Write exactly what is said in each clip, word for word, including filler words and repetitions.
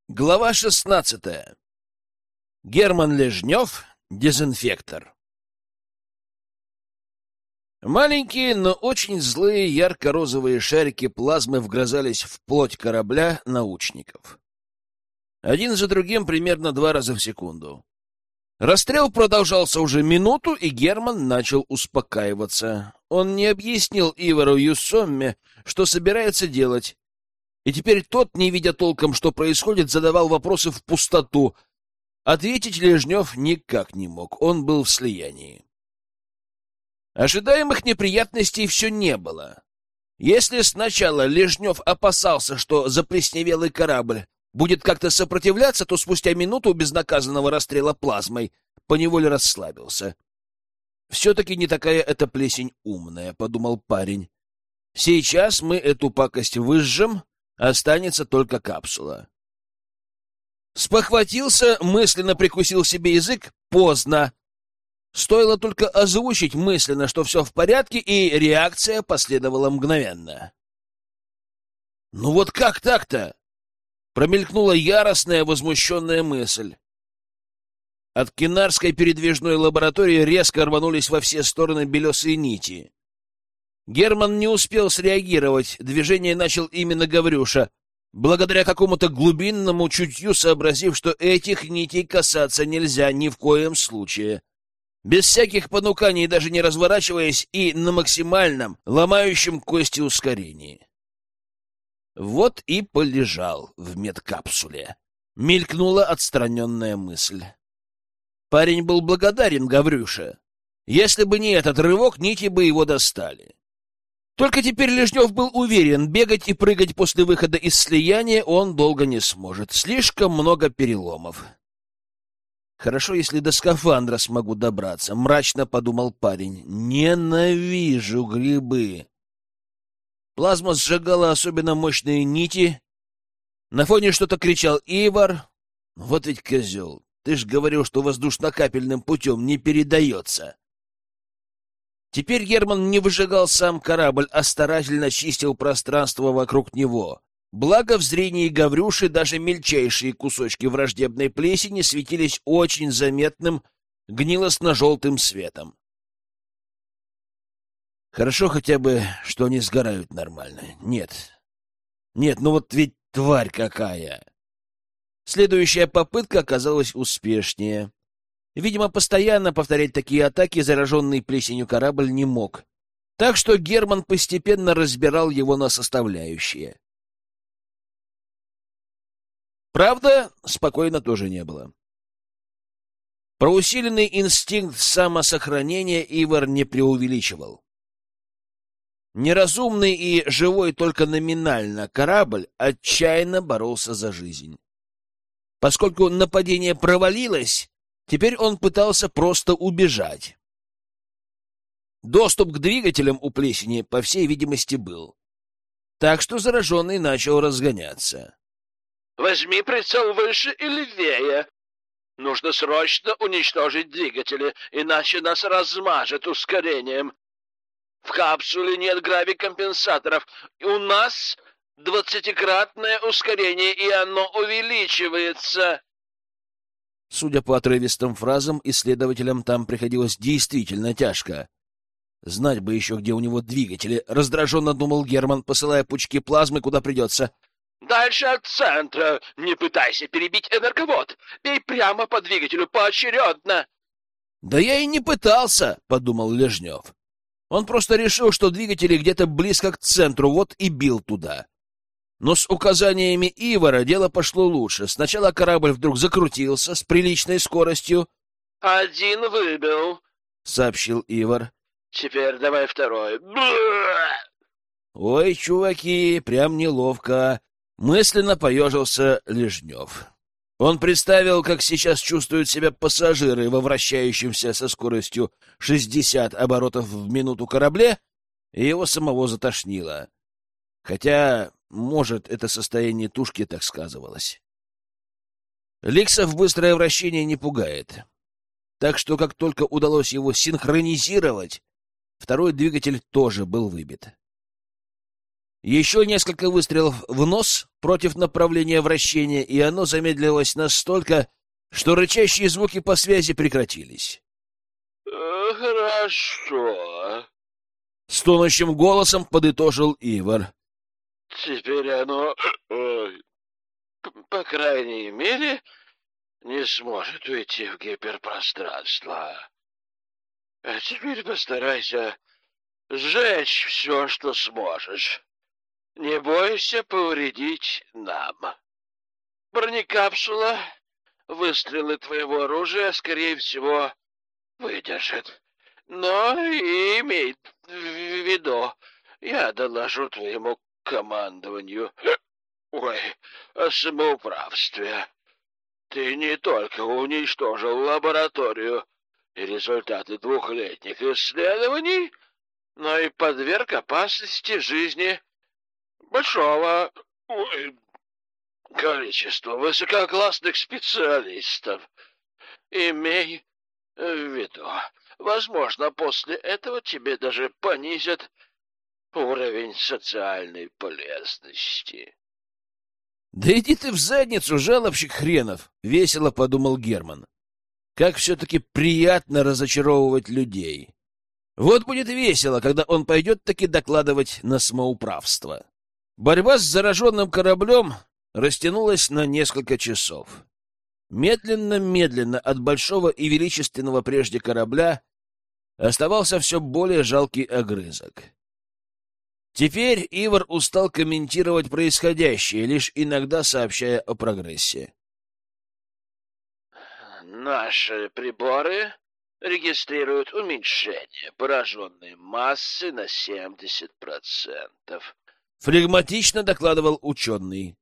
Глава шестнадцатая. Герман Лежнев, дезинфектор. Маленькие, но очень злые ярко-розовые шарики плазмы вгрызались в плоть корабля научников. Один за другим примерно два раза в секунду. Расстрел продолжался уже минуту, и Герман начал успокаиваться. Он не объяснил Ивару Юссомме, что собирается делать. И теперь тот, не видя толком, что происходит, задавал вопросы в пустоту. Ответить Лежнев никак не мог, он был в слиянии. Ожидаемых неприятностей все не было. Если сначала Лежнев опасался, что заплесневелый корабль будет как-то сопротивляться, то спустя минуту безнаказанного расстрела плазмой поневоле расслабился. «Все-таки не такая эта плесень умная», — подумал парень. «Сейчас мы эту пакость выжжем, останется только капсула». Спохватился, мысленно прикусил себе язык. Поздно. Стоило только озвучить мысленно, что все в порядке, и реакция последовала мгновенно. «Ну вот как так-то?» — промелькнула яростная, возмущенная мысль. От кинарской передвижной лаборатории резко рванулись во все стороны белесые нити. Герман не успел среагировать, движение начал именно Гаврюша, благодаря какому-то глубинному чутью сообразив, что этих нитей касаться нельзя ни в коем случае. Без всяких понуканий, даже не разворачиваясь, и на максимальном, ломающем кости ускорении. Вот и полежал в медкапсуле. Мелькнула отстраненная мысль. Парень был благодарен Гаврюше. Если бы не этот рывок, нити бы его достали. Только теперь Лежнев был уверен, бегать и прыгать после выхода из слияния он долго не сможет. Слишком много переломов. Хорошо, если до скафандра смогу добраться, мрачно подумал парень. Ненавижу грибы. Плазма сжигала особенно мощные нити. На фоне что-то кричал Ивар. Вот ведь козел, ты ж говорил, что воздушно-капельным путем не передается. Теперь Герман не выжигал сам корабль, а старательно чистил пространство вокруг него. Благо в зрении Гаврюши даже мельчайшие кусочки враждебной плесени светились очень заметным гнилостно-желтым светом. Хорошо хотя бы, что они сгорают нормально. Нет. Нет, ну вот ведь тварь какая! Следующая попытка оказалась успешнее. Видимо, постоянно повторять такие атаки зараженный плесенью корабль не мог. Так что Герман постепенно разбирал его на составляющие. Правда, спокойно тоже не было. Про усиленный инстинкт самосохранения Ивар не преувеличивал. Неразумный и живой только номинально корабль отчаянно боролся за жизнь. Поскольку нападение провалилось, теперь он пытался просто убежать. Доступ к двигателям у плесени, по всей видимости, был. Так что зараженный начал разгоняться. «Возьми прицел выше и левее. Нужно срочно уничтожить двигатели, иначе нас размажет ускорением. В капсуле нет гравикомпенсаторов, и у нас двадцатикратное ускорение, и оно увеличивается». Судя по отрывистым фразам, исследователям там приходилось действительно тяжко. Знать бы еще, где у него двигатели, раздраженно думал Герман, посылая пучки плазмы, куда придется. «Дальше от центра. Не пытайся перебить энерговод. Бей прямо по двигателю, поочередно». «Да я и не пытался», — подумал Лежнев. Он просто решил, что двигатели где-то близко к центру, вот и бил туда. Но с указаниями Ивара дело пошло лучше. Сначала корабль вдруг закрутился с приличной скоростью. «Один выбил», — сообщил Ивар. «Теперь давай второй». «Ой, чуваки, прям неловко», — мысленно поежился Лежнев. Он представил, как сейчас чувствуют себя пассажиры во вращающемся со скоростью шестьдесят оборотов в минуту корабле, и его самого затошнило. Хотя, может, это состояние тушки так сказывалось. Ликсов быстрое вращение не пугает. Так что, как только удалось его синхронизировать, второй двигатель тоже был выбит. Еще несколько выстрелов в нос против направления вращения, и оно замедлилось настолько, что рычащие звуки по связи прекратились. «Хорошо», — стонущим голосом подытожил Ивар. «Теперь оно, ой, по крайней мере, не сможет уйти в гиперпространство. А теперь постарайся сжечь все, что сможешь. Не бойся повредить нам. Бронекапсула, выстрелы твоего оружия, скорее всего, выдержат. Но имей в виду, я доложу твоему командованию, ой, о самоуправстве. Ты не только уничтожил лабораторию и результаты двухлетних исследований, но и подверг опасности жизни большого ой, количества высококлассных специалистов. Имей в виду, возможно, после этого тебе даже понизят уровень социальной полезности. «Да иди ты в задницу, жалобщик хренов!» — весело подумал Герман. «Как все-таки приятно разочаровывать людей. Вот будет весело, когда он пойдет таки докладывать на самоуправство». Борьба с зараженным кораблем растянулась на несколько часов. Медленно-медленно от большого и величественного прежде корабля оставался все более жалкий огрызок. Теперь Ивар устал комментировать происходящее, лишь иногда сообщая о прогрессе. Наши приборы регистрируют уменьшение пораженной массы на семьдесят процентов. Флегматично докладывал ученый.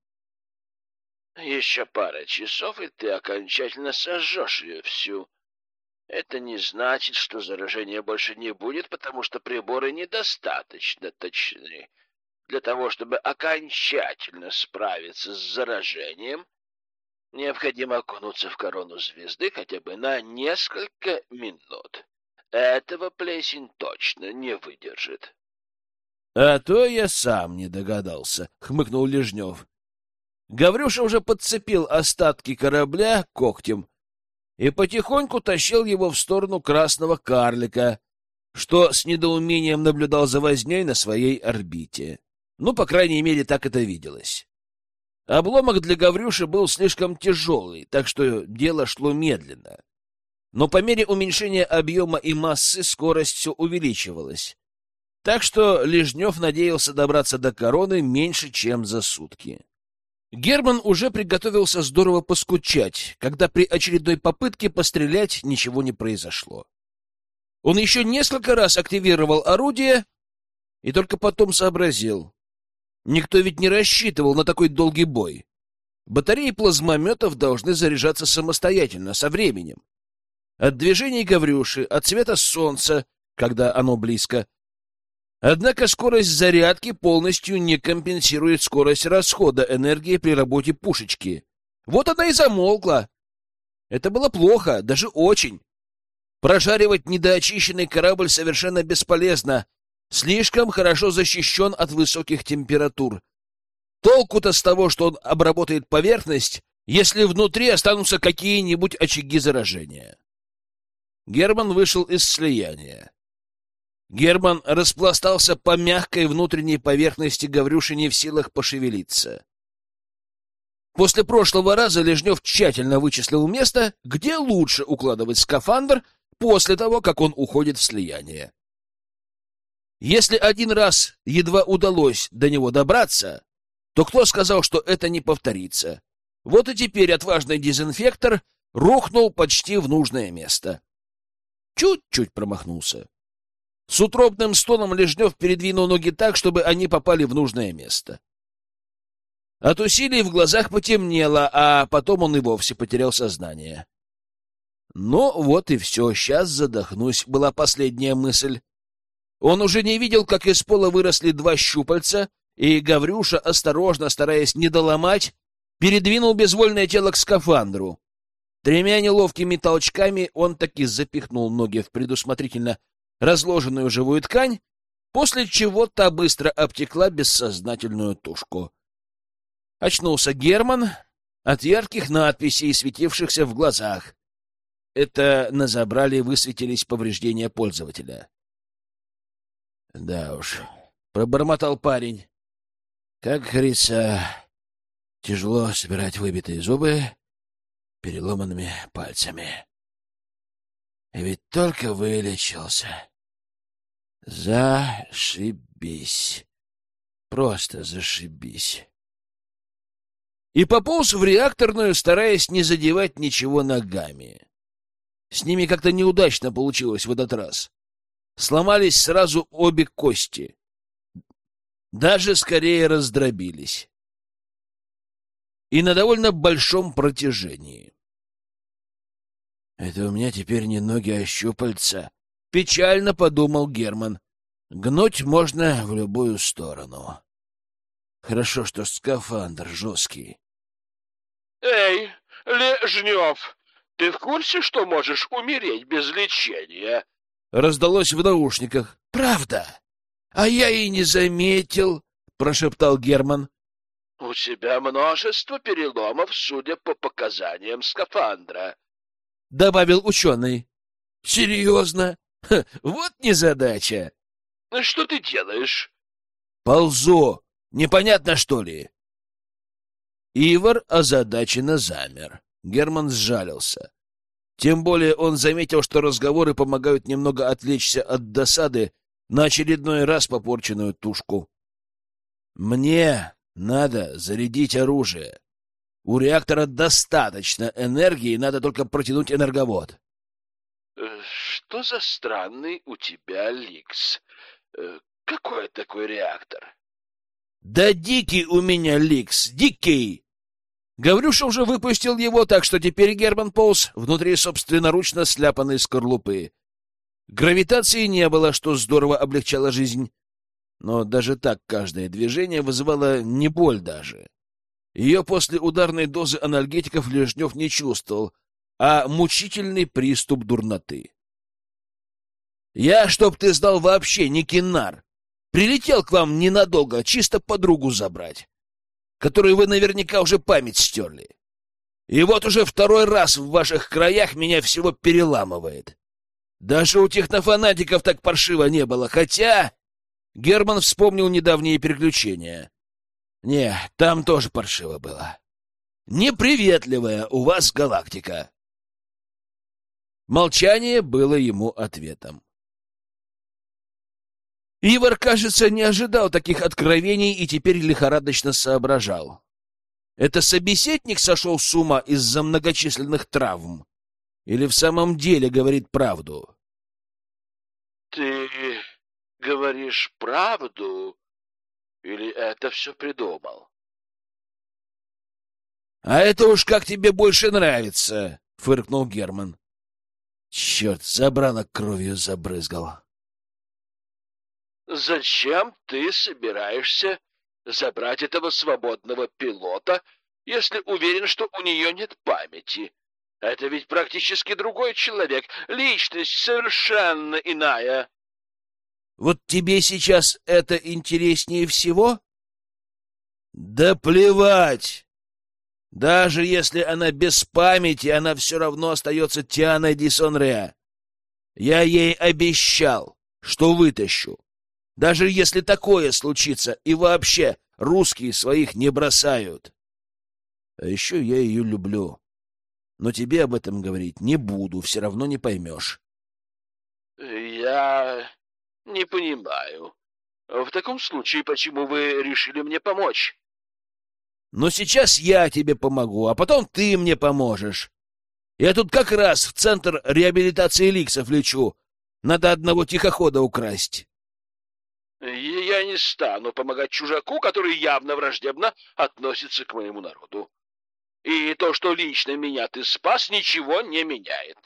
Еще пара часов, и ты окончательно сожжешь ее всю. Это не значит, что заражения больше не будет, потому что приборы недостаточно точны. Для того, чтобы окончательно справиться с заражением, необходимо окунуться в корону звезды хотя бы на несколько минут. Этого плесень точно не выдержит. — А то я сам не догадался, — хмыкнул Лежнев. Гаврюша уже подцепил остатки корабля когтем и потихоньку тащил его в сторону красного карлика, что с недоумением наблюдал за возней на своей орбите. Ну, по крайней мере, так это виделось. Обломок для Гаврюши был слишком тяжелый, так что дело шло медленно. Но по мере уменьшения объема и массы скорость все увеличивалась. Так что Лежнев надеялся добраться до короны меньше, чем за сутки. Герман уже приготовился здорово поскучать, когда при очередной попытке пострелять ничего не произошло. Он еще несколько раз активировал орудие и только потом сообразил. Никто ведь не рассчитывал на такой долгий бой. Батареи плазмометов должны заряжаться самостоятельно, со временем. От движений Гаврюши, от света солнца, когда оно близко. Однако скорость зарядки полностью не компенсирует скорость расхода энергии при работе пушечки. Вот она и замолкла. Это было плохо, даже очень. Прожаривать недоочищенный корабль совершенно бесполезно. Слишком хорошо защищен от высоких температур. Толку-то с того, что он обработает поверхность, если внутри останутся какие-нибудь очаги заражения. Герман вышел из слияния. Герман распластался по мягкой внутренней поверхности Гаврюши, не в силах пошевелиться. После прошлого раза Лежнев тщательно вычислил место, где лучше укладывать скафандр после того, как он уходит в слияние. Если один раз едва удалось до него добраться, то кто сказал, что это не повторится? Вот и теперь отважный дезинфектор рухнул почти в нужное место. Чуть-чуть промахнулся. С утробным стоном Лежнев передвинул ноги так, чтобы они попали в нужное место. От усилий в глазах потемнело, а потом он и вовсе потерял сознание. Ну, вот и все, сейчас задохнусь, была последняя мысль. Он уже не видел, как из пола выросли два щупальца, и Гаврюша, осторожно, стараясь не доломать, передвинул безвольное тело к скафандру. Тремя неловкими толчками он таки запихнул ноги в предусмотрительно разложенную живую ткань после чего та быстро обтекла бессознательную тушку. Очнулся Герман от ярких надписей, светившихся в глазах. Это на забрале высветились повреждения пользователя. Да уж, пробормотал парень. Как говорится, тяжело собирать выбитые зубы переломанными пальцами. И ведь только вылечился. Зашибись. Просто зашибись. И пополз в реакторную, стараясь не задевать ничего ногами. С ними как-то неудачно получилось в этот раз. Сломались сразу обе кости. Даже скорее раздробились. И на довольно большом протяжении. Это у меня теперь не ноги, а щупальца. Печально подумал Герман. Гнуть можно в любую сторону. Хорошо, что скафандр жесткий. Эй, Лежнев, ты в курсе, что можешь умереть без лечения? Раздалось в наушниках. Правда? А я и не заметил, прошептал Герман. У тебя множество переломов, судя по показаниям скафандра, добавил ученый. Серьезно? Ха, вот незадача. Что ты делаешь? Ползу. Непонятно, что ли? Ивар озадаченно замер. Герман сжалился. Тем более он заметил, что разговоры помогают немного отвлечься от досады на очередной раз попорченную тушку. Мне надо зарядить оружие. У реактора достаточно энергии, надо только протянуть энерговод. Что за странный у тебя Ликс? Какой такой реактор? Да дикий у меня Ликс, дикий! Гаврюша уже выпустил его, так что теперь Герман полз внутри собственноручно сляпанной скорлупы. Гравитации не было, что здорово облегчало жизнь. Но даже так каждое движение вызывало не боль даже. Ее после ударной дозы анальгетиков Лежнев не чувствовал, а мучительный приступ дурноты. Я, чтоб ты знал, вообще не кинар. Прилетел к вам ненадолго, чисто подругу забрать, которой вы наверняка уже память стерли. И вот уже второй раз в ваших краях меня всего переламывает. Даже у технофанатиков так паршиво не было, хотя... Герман вспомнил недавние приключения. Не, там тоже паршиво было. Неприветливая у вас галактика. Молчание было ему ответом. Ивар, кажется, не ожидал таких откровений и теперь лихорадочно соображал. Это собеседник сошел с ума из-за многочисленных травм? Или в самом деле говорит правду? Ты говоришь правду? Или это все придумал? А это уж как тебе больше нравится, фыркнул Герман. Черт, забрало кровью забрызгал. Зачем ты собираешься забрать этого свободного пилота, если уверен, что у нее нет памяти? Это ведь практически другой человек, личность совершенно иная. Вот тебе сейчас это интереснее всего? Да плевать! Даже если она без памяти, она все равно остается Тианой ди Сонре. Я ей обещал, что вытащу. Даже если такое случится, и вообще русские своих не бросают. А еще я ее люблю. Но тебе об этом говорить не буду, все равно не поймешь. Я не понимаю. В таком случае, почему вы решили мне помочь? Но сейчас я тебе помогу, а потом ты мне поможешь. Я тут как раз в центр реабилитации ликсов лечу. Надо одного тихохода украсть. Я не стану помогать чужаку, который явно враждебно относится к моему народу. И то, что лично меня ты спас, ничего не меняет.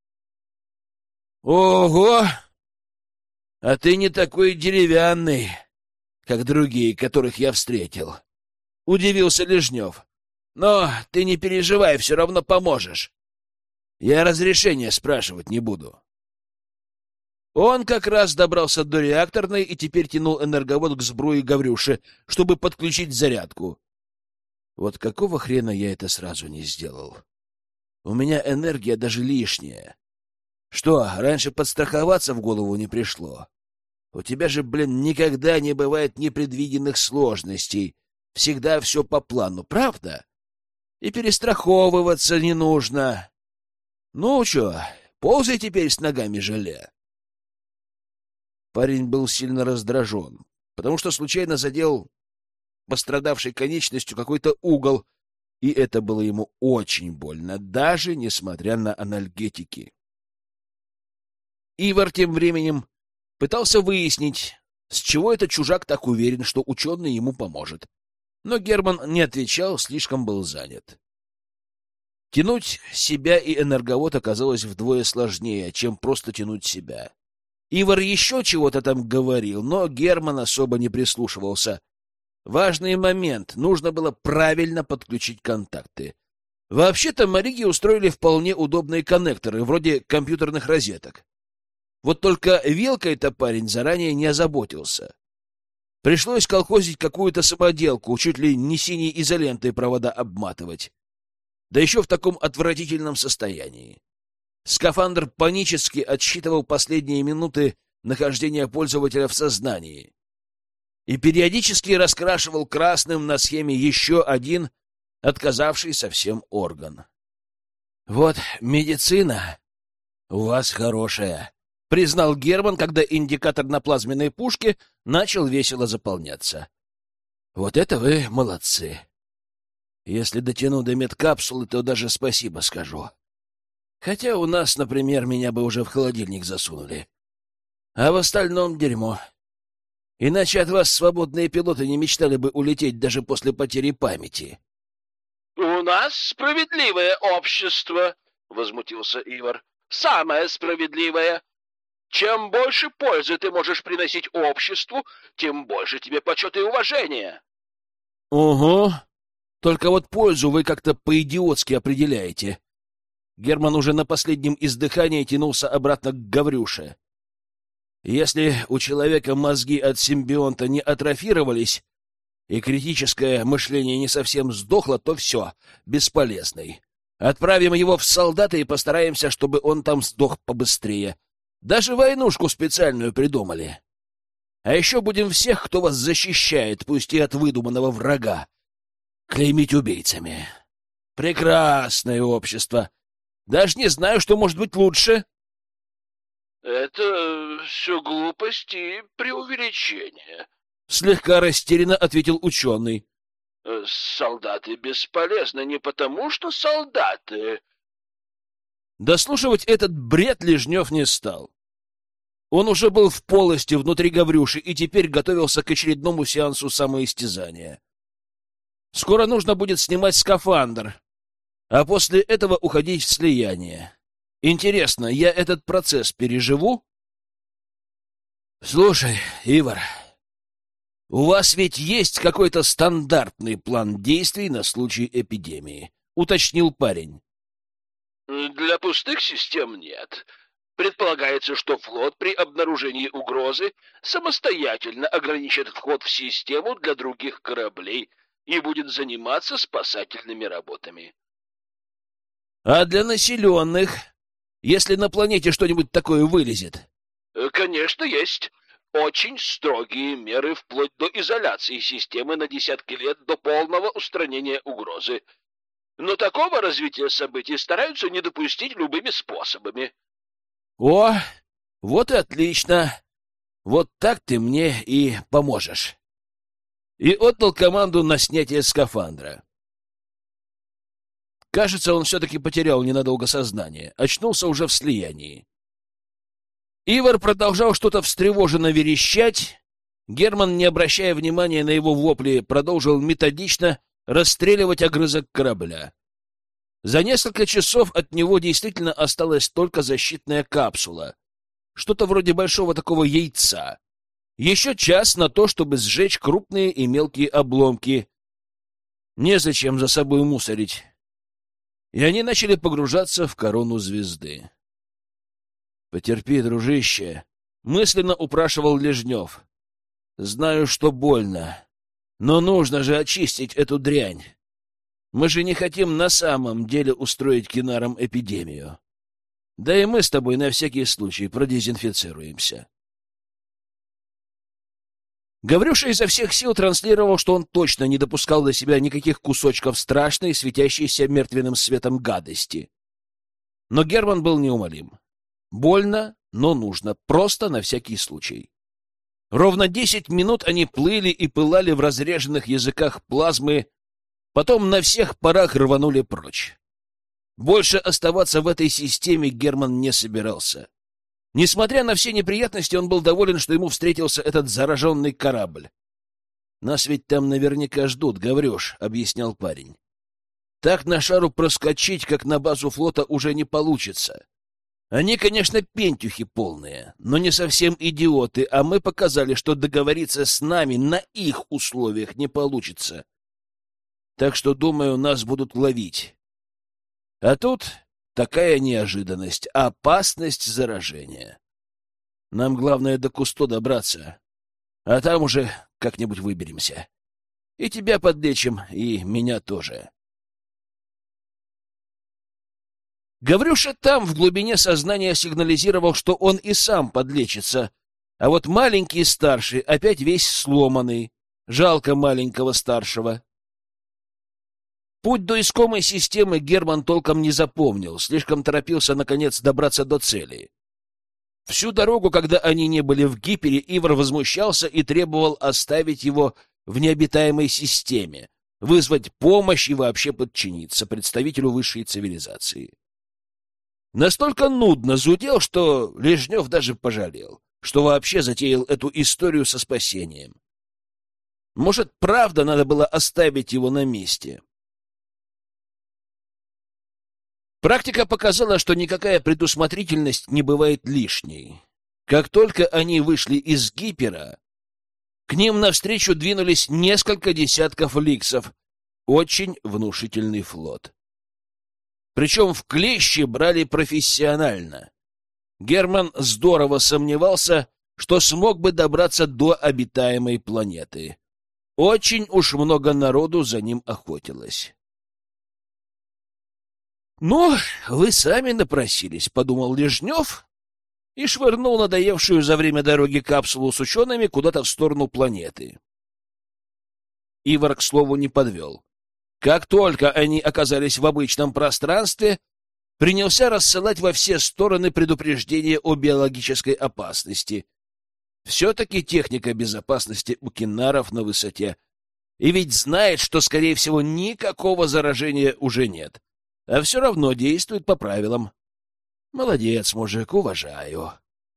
Ого! А ты не такой деревянный, как другие, которых я встретил. Удивился Лежнев. Но ты не переживай, все равно поможешь. Я разрешения спрашивать не буду. Он как раз добрался до реакторной и теперь тянул энерговод к сбруе Гаврюши, чтобы подключить зарядку. Вот какого хрена я это сразу не сделал? У меня энергия даже лишняя. Что, раньше подстраховаться в голову не пришло? У тебя же, блин, никогда не бывает непредвиденных сложностей. Всегда все по плану, правда? И перестраховываться не нужно. Ну чё, ползай теперь с ногами желе. Парень был сильно раздражен, потому что случайно задел пострадавшей конечностью какой-то угол, и это было ему очень больно, даже несмотря на анальгетики. Ивар тем временем пытался выяснить, с чего этот чужак так уверен, что ученый ему поможет. Но Герман не отвечал, слишком был занят. Тянуть себя и энерговод оказалось вдвое сложнее, чем просто тянуть себя. Ивар еще чего-то там говорил, но Герман особо не прислушивался. Важный момент — нужно было правильно подключить контакты. Вообще-то моряки устроили вполне удобные коннекторы, вроде компьютерных розеток. Вот только вилкой-то парень заранее не озаботился. Пришлось колхозить какую-то самоделку, чуть ли не синей изолентой провода обматывать. Да еще в таком отвратительном состоянии. Скафандр панически отсчитывал последние минуты нахождения пользователя в сознании и периодически раскрашивал красным на схеме еще один отказавший совсем орган. «Вот медицина у вас хорошая», — признал Герман, когда индикатор на плазменной пушке начал весело заполняться. «Вот это вы молодцы. Если дотяну до медкапсулы, то даже спасибо скажу. Хотя у нас, например, меня бы уже в холодильник засунули. А в остальном дерьмо. Иначе от вас свободные пилоты не мечтали бы улететь даже после потери памяти». «У нас справедливое общество», — возмутился Ивар. «Самое справедливое. Чем больше пользы ты можешь приносить обществу, тем больше тебе почета и уважения». «Угу. Только вот пользу вы как-то по-идиотски определяете». Герман уже на последнем издыхании тянулся обратно к Гаврюше. Если у человека мозги от симбионта не атрофировались и критическое мышление не совсем сдохло, то все, бесполезный. Отправим его в солдаты и постараемся, чтобы он там сдох побыстрее. Даже войнушку специальную придумали. А еще будем всех, кто вас защищает, пусть и от выдуманного врага, клеймить убийцами. Прекрасное общество. Даже не знаю, что может быть лучше. — Это все глупости и преувеличения, — слегка растерянно ответил ученый. — Солдаты бесполезны не потому, что солдаты. Дослушивать этот бред Лежнев не стал. Он уже был в полости внутри Гаврюши и теперь готовился к очередному сеансу самоистязания. Скоро нужно будет снимать скафандр, а после этого уходить в слияние. Интересно, я этот процесс переживу? Слушай, Ивар, у вас ведь есть какой-то стандартный план действий на случай эпидемии, уточнил парень. Для пустых систем нет. Предполагается, что флот при обнаружении угрозы самостоятельно ограничит вход в систему для других кораблей и будет заниматься спасательными работами. А для населенных, если на планете что-нибудь такое вылезет? Конечно, есть. Очень строгие меры вплоть до изоляции системы на десятки лет до полного устранения угрозы. Но такого развития событий стараются не допустить любыми способами. О, вот и отлично. Вот так ты мне и поможешь. И отдал команду на снятие скафандра. Кажется, он все-таки потерял ненадолго сознание, очнулся уже в слиянии. Ивар продолжал что-то встревоженно верещать. Герман, не обращая внимания на его вопли, продолжил методично расстреливать огрызок корабля. За несколько часов от него действительно осталась только защитная капсула. Что-то вроде большого такого яйца. Еще час на то, чтобы сжечь крупные и мелкие обломки. Незачем за собой мусорить. И они начали погружаться в корону звезды. — Потерпи, дружище, Мысленно упрашивал Лежнев. Знаю, что больно, но нужно же очистить эту дрянь. Мы же не хотим на самом деле устроить кинарам эпидемию. Да и мы с тобой на всякий случай продезинфицируемся. Гаврюша изо всех сил транслировал, что он точно не допускал до себя никаких кусочков страшной, светящейся мертвенным светом гадости. Но Герман был неумолим. Больно, но нужно, просто на всякий случай. Ровно десять минут они плыли и пылали в разреженных языках плазмы, потом на всех парах рванули прочь. Больше оставаться в этой системе Герман не собирался. Несмотря на все неприятности, он был доволен, что ему встретился этот зараженный корабль. «Нас ведь там наверняка ждут, Гаврюш», — объяснял парень. «Так на шару проскочить, как на базу флота, уже не получится. Они, конечно, пентюхи полные, но не совсем идиоты, а мы показали, что договориться с нами на их условиях не получится. Так что, думаю, нас будут ловить. А тут такая неожиданность, опасность заражения. Нам главное до Кусто добраться, а там уже как-нибудь выберемся. И тебя подлечим, и меня тоже». Гаврюша там, в глубине сознания, сигнализировал, что он и сам подлечится, а вот маленький старший опять весь сломанный. Жалко маленького старшего. Путь до искомой системы Герман толком не запомнил, слишком торопился, наконец, добраться до цели. Всю дорогу, когда они не были в Гипере, Ивар возмущался и требовал оставить его в необитаемой системе, вызвать помощь и вообще подчиниться представителю высшей цивилизации. Настолько нудно зудел, что Лежнев даже пожалел, что вообще затеял эту историю со спасением. Может, правда надо было оставить его на месте? Практика показала, что никакая предусмотрительность не бывает лишней. Как только они вышли из Гипера, к ним навстречу двинулись несколько десятков ликсов. Очень внушительный флот. Причем в клещи брали профессионально. Герман здорово сомневался, что смог бы добраться до обитаемой планеты. Очень уж много народу за ним охотилось. «Ну, вы сами напросились», — подумал Лежнев и швырнул надоевшую за время дороги капсулу с учеными куда-то в сторону планеты. Ивар, к слову, не подвел. Как только они оказались в обычном пространстве, принялся рассылать во все стороны предупреждения о биологической опасности. Все-таки техника безопасности у кинаров на высоте. И ведь знает, что, скорее всего, никакого заражения уже нет. А все равно действует по правилам. Молодец, мужик, уважаю.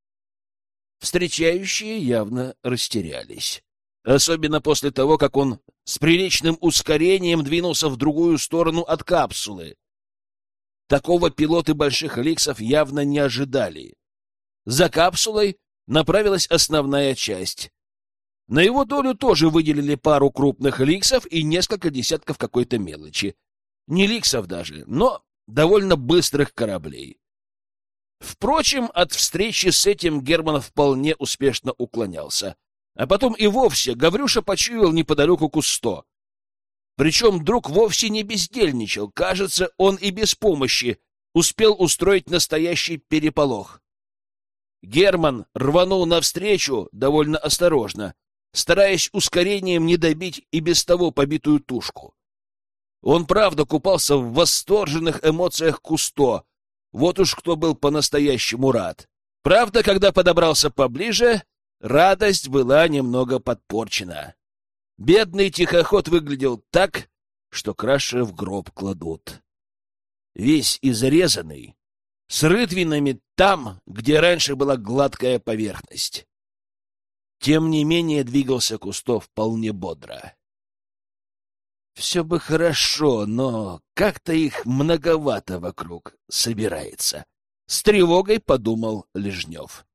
Встречающие явно растерялись. Особенно после того, как он с приличным ускорением двинулся в другую сторону от капсулы. Такого пилоты больших ликсов явно не ожидали. За капсулой направилась основная часть. На его долю тоже выделили пару крупных ликсов и несколько десятков какой-то мелочи. Не ликсов даже, но довольно быстрых кораблей. Впрочем, от встречи с этим Герман вполне успешно уклонялся. А потом и вовсе Гаврюша почуял неподалеку Кусто. Причем друг вовсе не бездельничал. Кажется, он и без помощи успел устроить настоящий переполох. Герман рванул навстречу довольно осторожно, стараясь ускорением не добить и без того побитую тушку. Он правда купался в восторженных эмоциях Кусто. Вот уж кто был по-настоящему рад. Правда, когда подобрался поближе, радость была немного подпорчена. Бедный тихоход выглядел так, что краше в гроб кладут. Весь изрезанный, с рытвинами там, где раньше была гладкая поверхность. Тем не менее двигался Кусто вполне бодро. Все бы хорошо, но как-то их многовато вокруг собирается. С тревогой подумал Лежнев.